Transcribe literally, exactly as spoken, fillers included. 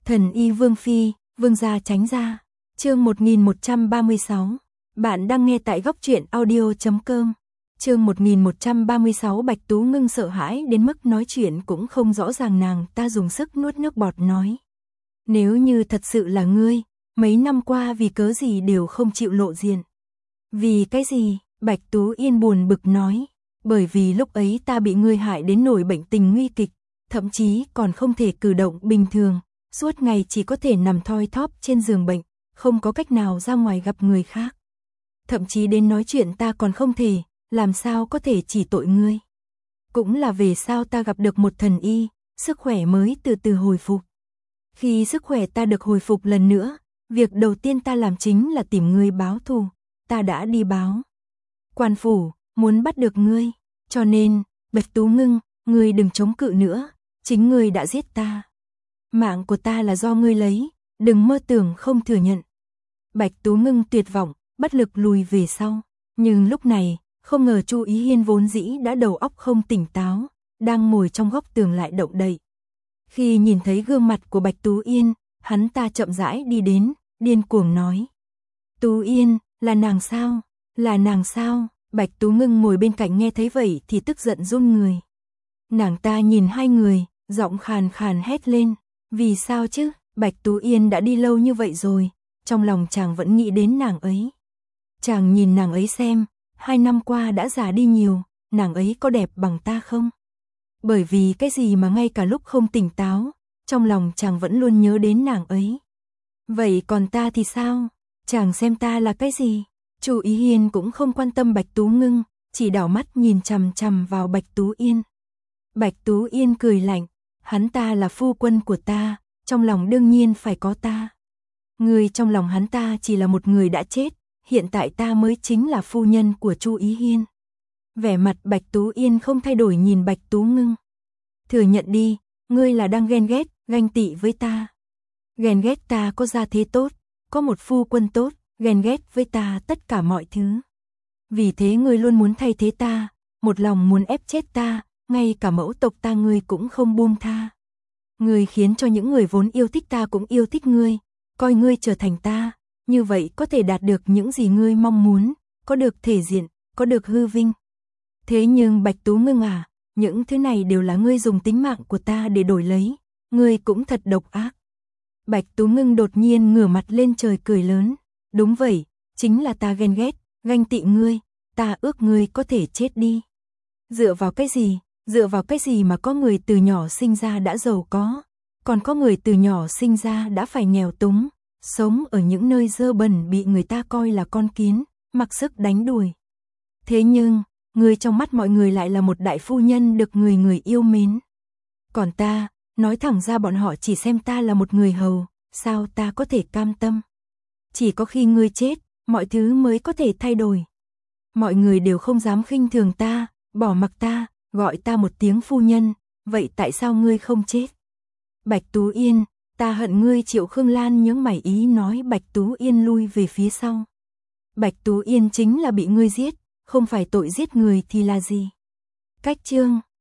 Thần y Vương Phi, Vương gia tránh ra. Chương một nghìn một trăm ba mươi sáu. Bạn đang nghe tại góc truyện audio chấm com. Chương một nghìn một trăm ba mươi sáu. Bạch Tú Ngưng sợ hãi đến mức nói chuyện cũng không rõ ràng, nàng ta dùng sức nuốt nước bọt nói: "Nếu như thật sự là ngươi, mấy năm qua vì cớ gì đều không chịu lộ diện?" "Vì cái gì?" Bạch Tú Yên buồn bực nói. "Bởi vì lúc ấy ta bị ngươi hại đến nổi bệnh tình nguy kịch, thậm chí còn không thể cử động bình thường, suốt ngày chỉ có thể nằm thoi thóp trên giường bệnh, không có cách nào ra ngoài gặp người khác. Thậm chí đến nói chuyện ta còn không thể, làm sao có thể chỉ tội ngươi. Cũng là về sau ta gặp được một thần y, sức khỏe mới từ từ hồi phục. Khi sức khỏe ta được hồi phục lần nữa, việc đầu tiên ta làm chính là tìm ngươi báo thù, ta đã đi báo quan phủ, muốn bắt được ngươi, cho nên, Bạch Tú Ngưng, ngươi đừng chống cự nữa, chính ngươi đã giết ta. Mạng của ta là do ngươi lấy, đừng mơ tưởng không thừa nhận." Bạch Tú Ngưng tuyệt vọng, bất lực lùi về sau, nhưng lúc này, không ngờ Chu Ý Hiên vốn dĩ đã đầu óc không tỉnh táo, đang ngồi trong góc tường lại động đậy. Khi nhìn thấy gương mặt của Bạch Tú Yên, hắn ta chậm rãi đi đến, điên cuồng nói: "Tú Yên, là nàng sao? Là nàng sao?" Bạch Tú Ngưng ngồi bên cạnh nghe thấy vậy thì tức giận run người. Nàng ta nhìn hai người, giọng khàn khàn hét lên: "Vì sao chứ? Bạch Tú Yên đã đi lâu như vậy rồi, trong lòng chàng vẫn nghĩ đến nàng ấy. Chàng nhìn nàng ấy xem, hai năm qua đã già đi nhiều, nàng ấy có đẹp bằng ta không? Bởi vì cái gì mà ngay cả lúc không tỉnh táo, trong lòng chàng vẫn luôn nhớ đến nàng ấy. Vậy còn ta thì sao? Chàng xem ta là cái gì?" Chu Ý Hiên cũng không quan tâm Bạch Tú Ngưng, chỉ đảo mắt nhìn chằm chằm vào Bạch Tú Yên. Bạch Tú Yên cười lạnh: "Hắn ta là phu quân của ta, trong lòng đương nhiên phải có ta. Người trong lòng hắn ta chỉ là một người đã chết, hiện tại ta mới chính là phu nhân của Chu Ý Hiên." Vẻ mặt Bạch Tú Yên không thay đổi nhìn Bạch Tú Ngưng. "Thừa nhận đi, ngươi là đang ghen ghét, ganh tị với ta. Ghen ghét ta có gia thế tốt, có một phu quân tốt, ghen ghét với ta tất cả mọi thứ. Vì thế ngươi luôn muốn thay thế ta, một lòng muốn ép chết ta, ngay cả mẫu tộc ta ngươi cũng không buông tha. Ngươi khiến cho những người vốn yêu thích ta cũng yêu thích ngươi, coi ngươi trở thành ta, như vậy có thể đạt được những gì ngươi mong muốn, có được thể diện, có được hư vinh. Thế nhưng Bạch Tú Ngưng à, những thứ này đều là ngươi dùng tính mạng của ta để đổi lấy, ngươi cũng thật độc ác." Bạch Tú Ngưng đột nhiên ngửa mặt lên trời cười lớn: "Đúng vậy, chính là ta ghen ghét, ganh tị ngươi, ta ước ngươi có thể chết đi. Dựa vào cái gì, dựa vào cái gì mà có người từ nhỏ sinh ra đã giàu có, còn có người từ nhỏ sinh ra đã phải nghèo túng, sống ở những nơi dơ bẩn bị người ta coi là con kiến, mặc sức đánh đuổi. Thế nhưng, ngươi trong mắt mọi người lại là một đại phu nhân được người người yêu mến. Còn ta, nói thẳng ra bọn họ chỉ xem ta là một người hầu, sao ta có thể cam tâm? Chỉ có khi ngươi chết, mọi thứ mới có thể thay đổi. Mọi người đều không dám khinh thường ta, bỏ mặc ta, gọi ta một tiếng phu nhân, vậy tại sao ngươi không chết?" "Bạch Tú Yên, ta hận ngươi." Triệu Khương Lan nhướng mày ý nói. Bạch Tú Yên lui về phía sau. "Bạch Tú Yên chính là bị ngươi giết, không phải tội giết người thì là gì?" Cách chương